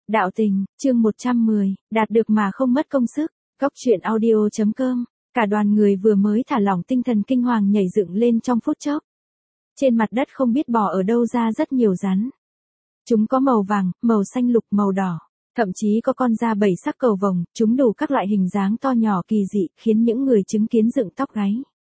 Đạo tình, chương 110, đạt được mà không mất công sức. Góc truyện audio.com. Cả đoàn người vừa mới thả lỏng tinh thần kinh hoàng nhảy dựng lên trong phút chốc. Trên mặt đất không biết bò ở đâu ra rất nhiều rắn. Chúng có màu vàng, màu xanh lục, màu đỏ. Thậm chí có con da 7 sắc cầu vồng, chúng đủ các loại hình dáng to nhỏ kỳ dị, khiến những người chứng kiến dựng tóc gáy.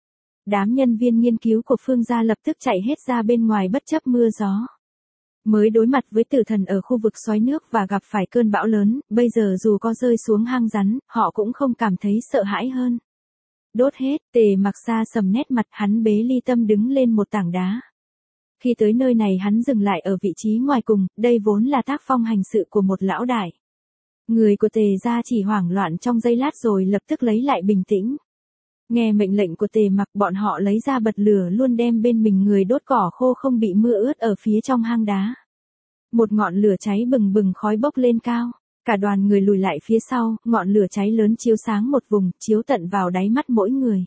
Đám nhân viên nghiên cứu của Phương gia lập tức chạy hết ra bên ngoài bất chấp mưa gió. Mới đối mặt với tử thần ở khu vực xoáy nước và gặp phải cơn bão lớn, bây giờ dù có rơi xuống hang rắn, họ cũng không cảm thấy sợ hãi hơn. Đốt hết, Tề Mặc xa sầm nét mặt, hắn bế Ly Tâm đứng lên một tảng đá. Khi tới nơi này hắn dừng lại ở vị trí ngoài cùng, đây vốn là tác phong hành sự của một lão đại. Người của Tề gia chỉ hoảng loạn trong giây lát rồi lập tức lấy lại bình tĩnh. Nghe mệnh lệnh của Tề Mặc, bọn họ lấy ra bật lửa luôn đem bên mình người đốt cỏ khô không bị mưa ướt ở phía trong hang đá. Một ngọn lửa cháy bừng bừng khói bốc lên cao. Cả đoàn người lùi lại phía sau, ngọn lửa cháy lớn chiếu sáng một vùng, chiếu tận vào đáy mắt mỗi người.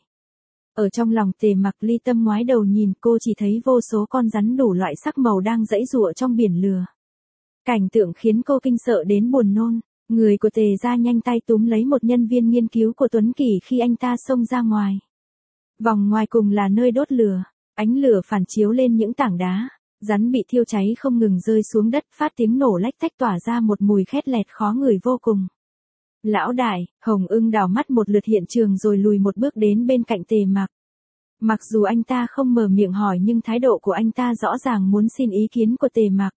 Ở trong lòng Tề Mặc, Ly Tâm ngoái đầu nhìn, cô chỉ thấy vô số con rắn đủ loại sắc màu đang giãy giụa trong biển lửa. Cảnh tượng khiến cô kinh sợ đến buồn nôn. Người của Tề gia nhanh tay túm lấy một nhân viên nghiên cứu của Tuấn Kỳ khi anh ta xông ra ngoài. Vòng ngoài cùng là nơi đốt lửa, ánh lửa phản chiếu lên những tảng đá, rắn bị thiêu cháy không ngừng rơi xuống đất, phát tiếng nổ lách tách tỏa ra một mùi khét lẹt khó ngửi vô cùng. Lão đại, Hồng Ưng đảo mắt một lượt hiện trường rồi lùi một bước đến bên cạnh Tề Mặc. Mặc dù anh ta không mở miệng hỏi nhưng thái độ của anh ta rõ ràng muốn xin ý kiến của Tề Mặc.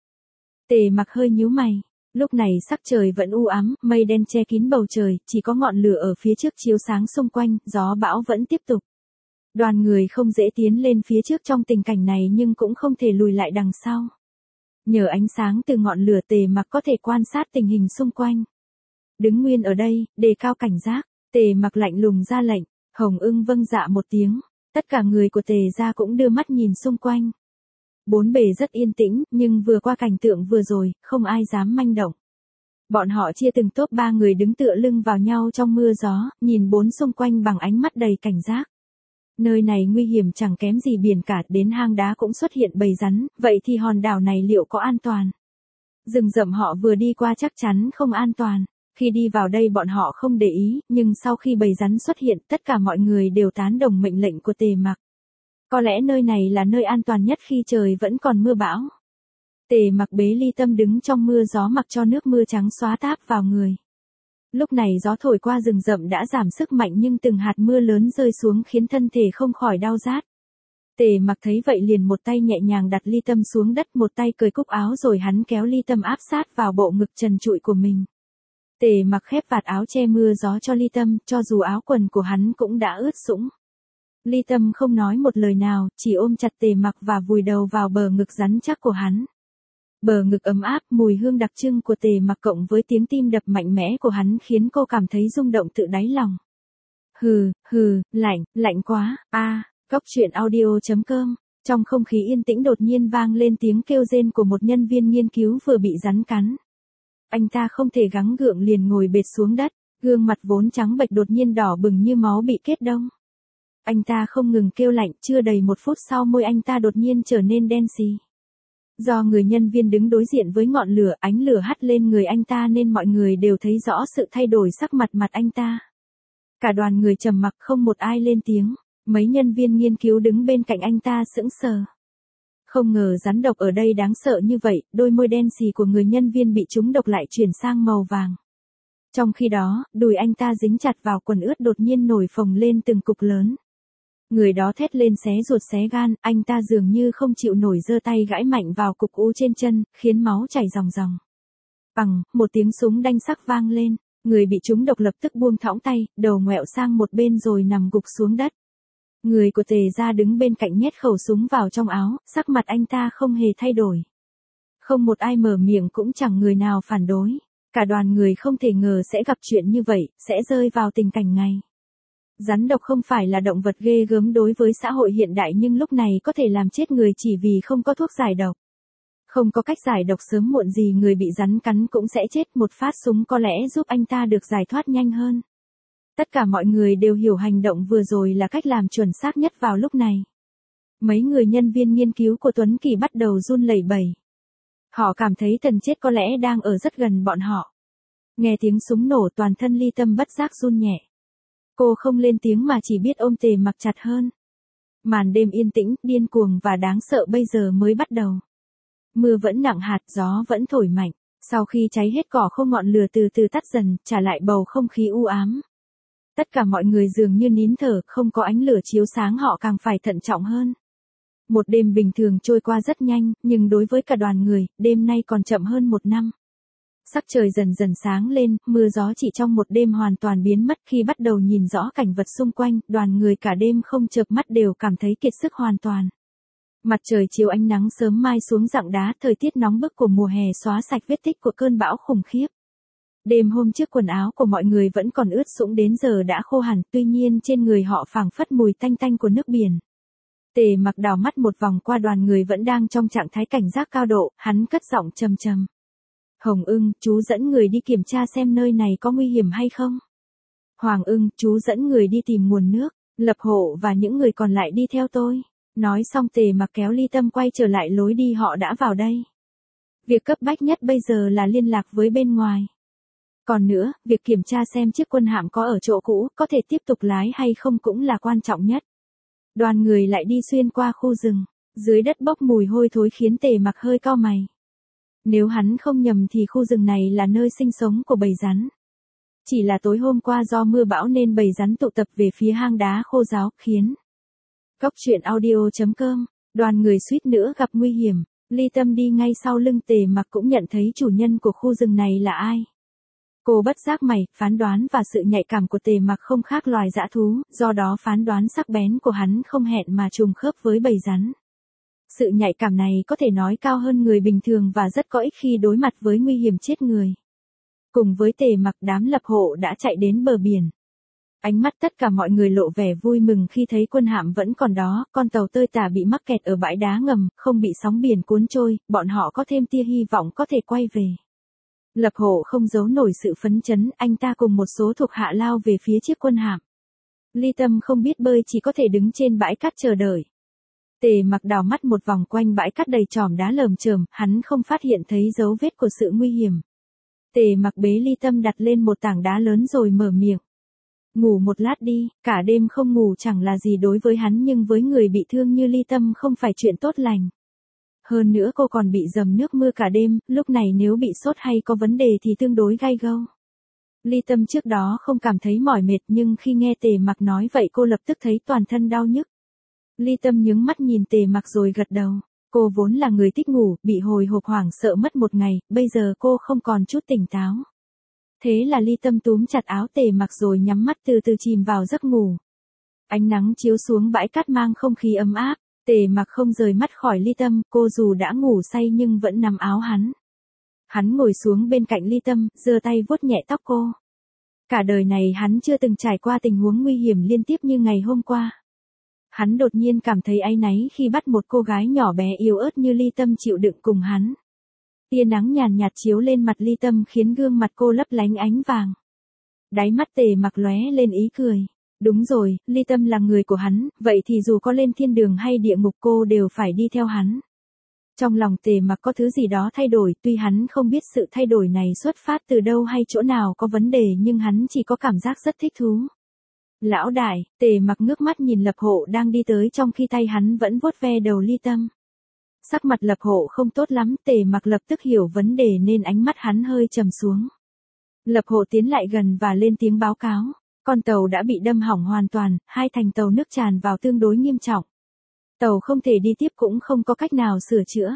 Tề Mặc hơi nhíu mày. Lúc này sắc trời vẫn u ám, mây đen che kín bầu trời, chỉ có ngọn lửa ở phía trước chiếu sáng xung quanh, gió bão vẫn tiếp tục. Đoàn người không dễ tiến lên phía trước trong tình cảnh này nhưng cũng không thể lùi lại đằng sau. Nhờ ánh sáng từ ngọn lửa, Tề Mặc có thể quan sát tình hình xung quanh. Đứng nguyên ở đây, đề cao cảnh giác, Tề Mặc lạnh lùng ra lệnh. Hồng Ưng vâng dạ một tiếng. Tất cả người của Tề gia cũng đưa mắt nhìn xung quanh. Bốn bề rất yên tĩnh, nhưng vừa qua cảnh tượng vừa rồi, không ai dám manh động. Bọn họ chia từng tốp 3 người đứng tựa lưng vào nhau trong mưa gió, nhìn bốn xung quanh bằng ánh mắt đầy cảnh giác. Nơi này nguy hiểm chẳng kém gì biển cả, đến hang đá cũng xuất hiện bầy rắn, vậy thì hòn đảo này liệu có an toàn? Rừng rậm họ vừa đi qua chắc chắn không an toàn. Khi đi vào đây bọn họ không để ý, nhưng sau khi bầy rắn xuất hiện, tất cả mọi người đều tán đồng mệnh lệnh của Tề Mặc. Có lẽ nơi này là nơi an toàn nhất khi trời vẫn còn mưa bão. Tề Mặc bế Ly Tâm đứng trong mưa gió mặc cho nước mưa trắng xóa táp vào người. Lúc này gió thổi qua rừng rậm đã giảm sức mạnh nhưng từng hạt mưa lớn rơi xuống khiến thân thể không khỏi đau rát. Tề Mặc thấy vậy liền một tay nhẹ nhàng đặt Ly Tâm xuống đất, một tay cởi cúc áo rồi hắn kéo Ly Tâm áp sát vào bộ ngực trần trụi của mình. Tề Mặc khép vạt áo che mưa gió cho Ly Tâm, cho dù áo quần của hắn cũng đã ướt sũng. Ly Tâm không nói một lời nào, chỉ ôm chặt Tề Mặc và vùi đầu vào bờ ngực rắn chắc của hắn. Bờ ngực ấm áp, mùi hương đặc trưng của Tề Mặc cộng với tiếng tim đập mạnh mẽ của hắn khiến cô cảm thấy rung động tự đáy lòng. Lạnh quá, Góc truyện audio.com. Trong không khí yên tĩnh đột nhiên vang lên tiếng kêu rên của một nhân viên nghiên cứu vừa bị rắn cắn. Anh ta không thể gắng gượng liền ngồi bệt xuống đất, gương mặt vốn trắng bệch đột nhiên đỏ bừng như máu bị kết đông. Anh ta không ngừng kêu lạnh, chưa đầy 1 phút sau môi anh ta đột nhiên trở nên đen xì. Do người nhân viên đứng đối diện với ngọn lửa, ánh lửa hắt lên người anh ta nên mọi người đều thấy rõ sự thay đổi sắc mặt anh ta. Cả đoàn người trầm mặc không một ai lên tiếng, mấy nhân viên nghiên cứu đứng bên cạnh anh ta sững sờ. Không ngờ rắn độc ở đây đáng sợ như vậy, đôi môi đen xì của người nhân viên bị trúng độc lại chuyển sang màu vàng. Trong khi đó, đùi anh ta dính chặt vào quần ướt đột nhiên nổi phồng lên từng cục lớn. Người đó thét lên xé ruột xé gan, anh ta dường như không chịu nổi giơ tay gãi mạnh vào cục u trên chân, khiến máu chảy ròng ròng. Bằng, một tiếng súng đanh sắc vang lên, người bị trúng độc lập tức buông thõng tay, đầu ngoẹo sang một bên rồi nằm gục xuống đất. Người của Tề gia đứng bên cạnh nhét khẩu súng vào trong áo, sắc mặt anh ta không hề thay đổi. Không một ai mở miệng cũng chẳng người nào phản đối. Cả đoàn người không thể ngờ sẽ gặp chuyện như vậy, sẽ rơi vào tình cảnh này. Rắn độc không phải là động vật ghê gớm đối với xã hội hiện đại nhưng lúc này có thể làm chết người chỉ vì không có thuốc giải độc. Không có cách giải độc sớm muộn gì người bị rắn cắn cũng sẽ chết, một phát súng có lẽ giúp anh ta được giải thoát nhanh hơn. Tất cả mọi người đều hiểu hành động vừa rồi là cách làm chuẩn xác nhất vào lúc này. Mấy người nhân viên nghiên cứu của Tuấn Kỳ bắt đầu run lẩy bẩy. Họ cảm thấy Tần Chiết có lẽ đang ở rất gần bọn họ. Nghe tiếng súng nổ toàn thân Ly Tâm bất giác run nhẹ. Cô không lên tiếng mà chỉ biết ôm Tề Mặc chặt hơn. Màn đêm yên tĩnh, điên cuồng và đáng sợ bây giờ mới bắt đầu. Mưa vẫn nặng hạt, gió vẫn thổi mạnh. Sau khi cháy hết cỏ khô ngọn lửa từ từ tắt dần, trả lại bầu không khí u ám. Tất cả mọi người dường như nín thở, không có ánh lửa chiếu sáng họ càng phải thận trọng hơn. Một đêm bình thường trôi qua rất nhanh, nhưng đối với cả đoàn người, đêm nay còn chậm hơn một năm. Sắc trời dần dần sáng lên, mưa gió chỉ trong một đêm hoàn toàn biến mất. Khi bắt đầu nhìn rõ cảnh vật xung quanh, đoàn người cả đêm không chợp mắt đều cảm thấy kiệt sức hoàn toàn. Mặt trời chiếu ánh nắng sớm mai xuống rặng đá, thời tiết nóng bức của mùa hè xóa sạch vết tích của cơn bão khủng khiếp. Đêm hôm trước quần áo của mọi người vẫn còn ướt sũng đến giờ đã khô hẳn, tuy nhiên trên người họ phảng phất mùi tanh tanh của nước biển. Tề Mặc đảo mắt một vòng qua đoàn người vẫn đang trong trạng thái cảnh giác cao độ, hắn cất giọng trầm trầm. Hồng Ưng, chú dẫn người đi kiểm tra xem nơi này có nguy hiểm hay không. Hoàng Ưng, chú dẫn người đi tìm nguồn nước. Lập Hộ và những người còn lại đi theo tôi. Nói xong Tề Mặc kéo Ly Tâm quay trở lại lối đi họ đã vào đây. Việc cấp bách nhất bây giờ là liên lạc với bên ngoài. Còn nữa, việc kiểm tra xem chiếc quân hạm có ở chỗ cũ, có thể tiếp tục lái hay không cũng là quan trọng nhất. Đoàn người lại đi xuyên qua khu rừng. Dưới đất bốc mùi hôi thối khiến Tề Mặc hơi cau mày. Nếu hắn không nhầm thì khu rừng này là nơi sinh sống của bầy rắn. Chỉ là tối hôm qua do mưa bão nên bầy rắn tụ tập về phía hang đá khô ráo, khiến Cốc truyện audio.com, đoàn người suýt nữa gặp nguy hiểm. Ly Tâm đi ngay sau lưng Tề Mặc cũng nhận thấy chủ nhân của khu rừng này là ai. Cô bất giác mày, phán đoán và sự nhạy cảm của Tề Mặc không khác loài dã thú, do đó phán đoán sắc bén của hắn không hẹn mà trùng khớp với bầy rắn. Sự nhạy cảm này có thể nói cao hơn người bình thường và rất có ích khi đối mặt với nguy hiểm chết người. Cùng với Tề Mặc, đám Lập Hộ đã chạy đến bờ biển. Ánh mắt tất cả mọi người lộ vẻ vui mừng khi thấy quân hạm vẫn còn đó, con tàu tơi tả bị mắc kẹt ở bãi đá ngầm, không bị sóng biển cuốn trôi, bọn họ có thêm tia hy vọng có thể quay về. Lập Hộ không giấu nổi sự phấn chấn, anh ta cùng một số thuộc hạ lao về phía chiếc quân hạm. Ly Tâm không biết bơi chỉ có thể đứng trên bãi cát chờ đợi. Tề Mặc đảo mắt một vòng quanh bãi cát đầy chòm đá lởm chởm, hắn không phát hiện thấy dấu vết của sự nguy hiểm. Tề Mặc bế Ly Tâm đặt lên một tảng đá lớn rồi mở miệng. Ngủ một lát đi, cả đêm không ngủ chẳng là gì đối với hắn nhưng với người bị thương như Ly Tâm không phải chuyện tốt lành. Hơn nữa cô còn bị dầm nước mưa cả đêm, lúc này nếu bị sốt hay có vấn đề thì tương đối gai gâu. Ly Tâm trước đó không cảm thấy mỏi mệt nhưng khi nghe Tề Mặc nói vậy cô lập tức thấy toàn thân đau nhức. Ly Tâm nhướng mắt nhìn Tề Mặc rồi gật đầu. Cô vốn là người thích ngủ, bị hồi hộp hoảng sợ mất một ngày, bây giờ cô không còn chút tỉnh táo. Thế là Ly Tâm túm chặt áo Tề Mặc rồi nhắm mắt từ từ chìm vào giấc ngủ. Ánh nắng chiếu xuống bãi cát mang không khí ấm áp, Tề Mặc không rời mắt khỏi Ly Tâm, cô dù đã ngủ say nhưng vẫn nắm áo hắn. Hắn ngồi xuống bên cạnh Ly Tâm, giơ tay vuốt nhẹ tóc cô. Cả đời này hắn chưa từng trải qua tình huống nguy hiểm liên tiếp như ngày hôm qua. Hắn đột nhiên cảm thấy áy náy khi bắt một cô gái nhỏ bé yếu ớt như Ly Tâm chịu đựng cùng hắn. Tia nắng nhàn nhạt chiếu lên mặt Ly Tâm khiến gương mặt cô lấp lánh ánh vàng. Đáy mắt Tề Mặc lóe lên ý cười. Đúng rồi, Ly Tâm là người của hắn, vậy thì dù có lên thiên đường hay địa ngục cô đều phải đi theo hắn. Trong lòng Tề Mặc có thứ gì đó thay đổi, tuy hắn không biết sự thay đổi này xuất phát từ đâu hay chỗ nào có vấn đề nhưng hắn chỉ có cảm giác rất thích thú. Lão đại, Tề Mặc ngước mắt nhìn Lập Hộ đang đi tới trong khi tay hắn vẫn vuốt ve đầu Ly Tâm. Sắc mặt Lập Hộ không tốt lắm, Tề Mặc lập tức hiểu vấn đề nên ánh mắt hắn hơi trầm xuống. Lập Hộ tiến lại gần và lên tiếng báo cáo. Con tàu đã bị đâm hỏng hoàn toàn, hai thành tàu nước tràn vào tương đối nghiêm trọng. Tàu không thể đi tiếp cũng không có cách nào sửa chữa.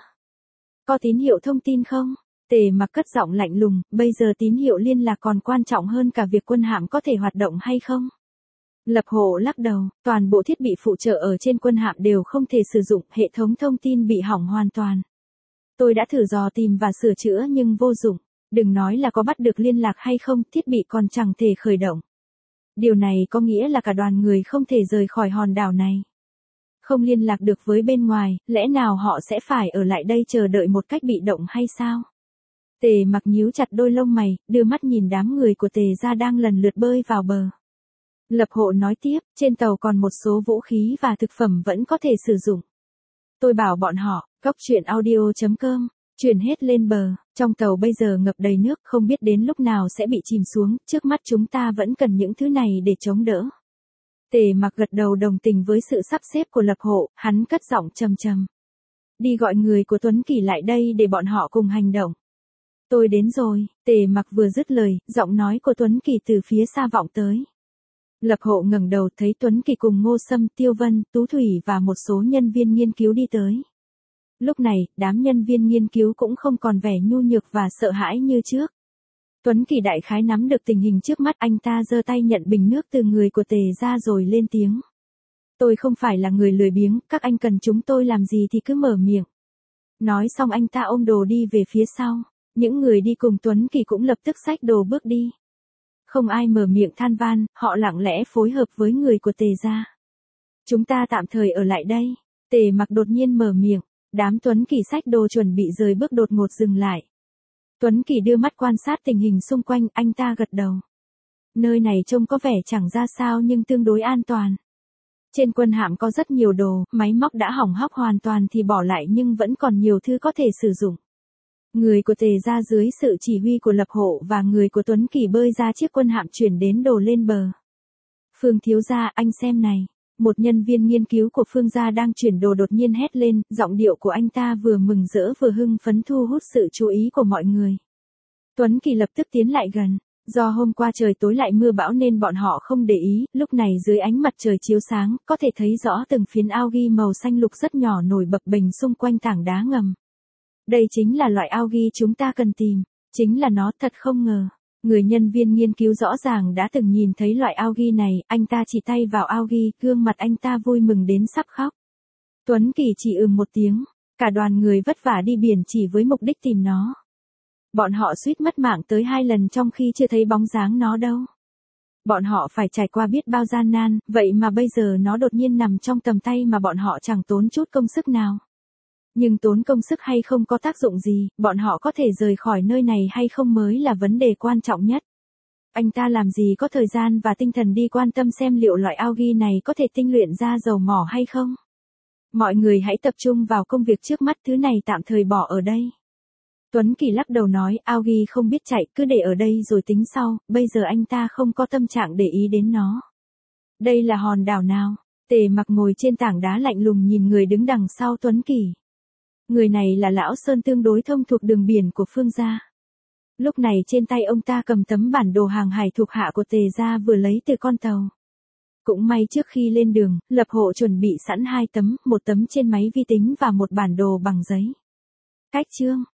Có tín hiệu thông tin không? Tề Mặc cất giọng lạnh lùng, bây giờ tín hiệu liên lạc còn quan trọng hơn cả việc quân hạm có thể hoạt động hay không? Lập Hộ lắc đầu, toàn bộ thiết bị phụ trợ ở trên quân hạm đều không thể sử dụng, hệ thống thông tin bị hỏng hoàn toàn. Tôi đã thử dò tìm và sửa chữa nhưng vô dụng, đừng nói là có bắt được liên lạc hay không, thiết bị còn chẳng thể khởi động. Điều này có nghĩa là cả đoàn người không thể rời khỏi hòn đảo này. Không liên lạc được với bên ngoài, lẽ nào họ sẽ phải ở lại đây chờ đợi một cách bị động hay sao? Tề Mặc nhíu chặt đôi lông mày, đưa mắt nhìn đám người của Tề gia đang lần lượt bơi vào bờ. Lập Hộ nói tiếp, trên tàu còn một số vũ khí và thực phẩm vẫn có thể sử dụng. Tôi bảo bọn họ, Cốc truyện audio.com, Chuyển hết lên bờ, trong tàu bây giờ ngập đầy nước, không biết đến lúc nào sẽ bị chìm xuống, trước mắt chúng ta vẫn cần những thứ này để chống đỡ. Tề Mặc gật đầu đồng tình với sự sắp xếp của Lập Hộ, hắn cất giọng trầm trầm. Đi gọi người của Tuấn Kỳ lại đây để bọn họ cùng hành động. Tôi đến rồi, Tề Mặc vừa dứt lời, giọng nói của Tuấn Kỳ từ phía xa vọng tới. Lập Hộ ngẩng đầu thấy Tuấn Kỳ cùng Ngô Sâm, Tiêu Vân, Tú Thủy và một số nhân viên nghiên cứu đi tới. Lúc này, đám nhân viên nghiên cứu cũng không còn vẻ nhu nhược và sợ hãi như trước. Tuấn Kỳ đại khái nắm được tình hình trước mắt, anh ta giơ tay nhận bình nước từ người của Tề ra rồi lên tiếng. Tôi không phải là người lười biếng, các anh cần chúng tôi làm gì thì cứ mở miệng. Nói xong anh ta ôm đồ đi về phía sau. Những người đi cùng Tuấn Kỳ cũng lập tức xách đồ bước đi. Không ai mở miệng than van, họ lặng lẽ phối hợp với người của Tề gia. Chúng ta tạm thời ở lại đây. Tề Mặc đột nhiên mở miệng, đám Tuấn Kỳ xách đồ chuẩn bị rời bước đột ngột dừng lại. Tuấn Kỳ đưa mắt quan sát tình hình xung quanh, anh ta gật đầu. Nơi này trông có vẻ chẳng ra sao nhưng tương đối an toàn. Trên quân hạm có rất nhiều đồ, máy móc đã hỏng hóc hoàn toàn thì bỏ lại nhưng vẫn còn nhiều thứ có thể sử dụng. Người của Tề ra dưới sự chỉ huy của Lập Hộ và người của Tuấn Kỳ bơi ra chiếc quân hạm chuyển đến đồ lên bờ. Phương thiếu gia, anh xem này. Một nhân viên nghiên cứu của Phương gia đang chuyển đồ đột nhiên hét lên, giọng điệu của anh ta vừa mừng rỡ vừa hưng phấn thu hút sự chú ý của mọi người. Tuấn Kỳ lập tức tiến lại gần. Do hôm qua trời tối lại mưa bão nên bọn họ không để ý, lúc này dưới ánh mặt trời chiếu sáng, có thể thấy rõ từng phiến algae màu xanh lục rất nhỏ nổi bập bềnh xung quanh tảng đá ngầm. Đây chính là loại algae chúng ta cần tìm, chính là nó, thật không ngờ. Người nhân viên nghiên cứu rõ ràng đã từng nhìn thấy loại algae này, anh ta chỉ tay vào algae, gương mặt anh ta vui mừng đến sắp khóc. Tuấn Kỳ chỉ một tiếng, cả đoàn người vất vả đi biển chỉ với mục đích tìm nó. Bọn họ suýt mất mạng tới 2 lần trong khi chưa thấy bóng dáng nó đâu. Bọn họ phải trải qua biết bao gian nan, vậy mà bây giờ nó đột nhiên nằm trong tầm tay mà bọn họ chẳng tốn chút công sức nào. Nhưng tốn công sức hay không có tác dụng gì, bọn họ có thể rời khỏi nơi này hay không mới là vấn đề quan trọng nhất. Anh ta làm gì có thời gian và tinh thần đi quan tâm xem liệu loại algae này có thể tinh luyện ra dầu mỏ hay không. Mọi người hãy tập trung vào công việc trước mắt, thứ này tạm thời bỏ ở đây. Tuấn Kỳ lắc đầu nói, algae không biết chạy, cứ để ở đây rồi tính sau, bây giờ anh ta không có tâm trạng để ý đến nó. Đây là hòn đảo nào? Tề Mặc ngồi trên tảng đá lạnh lùng nhìn người đứng đằng sau Tuấn Kỳ. Người này là Lão Sơn, tương đối thông thuộc đường biển của Phương gia. Lúc này trên tay ông ta cầm tấm bản đồ hàng hải thuộc hạ của Tề gia vừa lấy từ con tàu. Cũng may trước khi lên đường, Lập Hộ chuẩn bị sẵn 2 tấm, một tấm trên máy vi tính và một bản đồ bằng giấy. Cách chương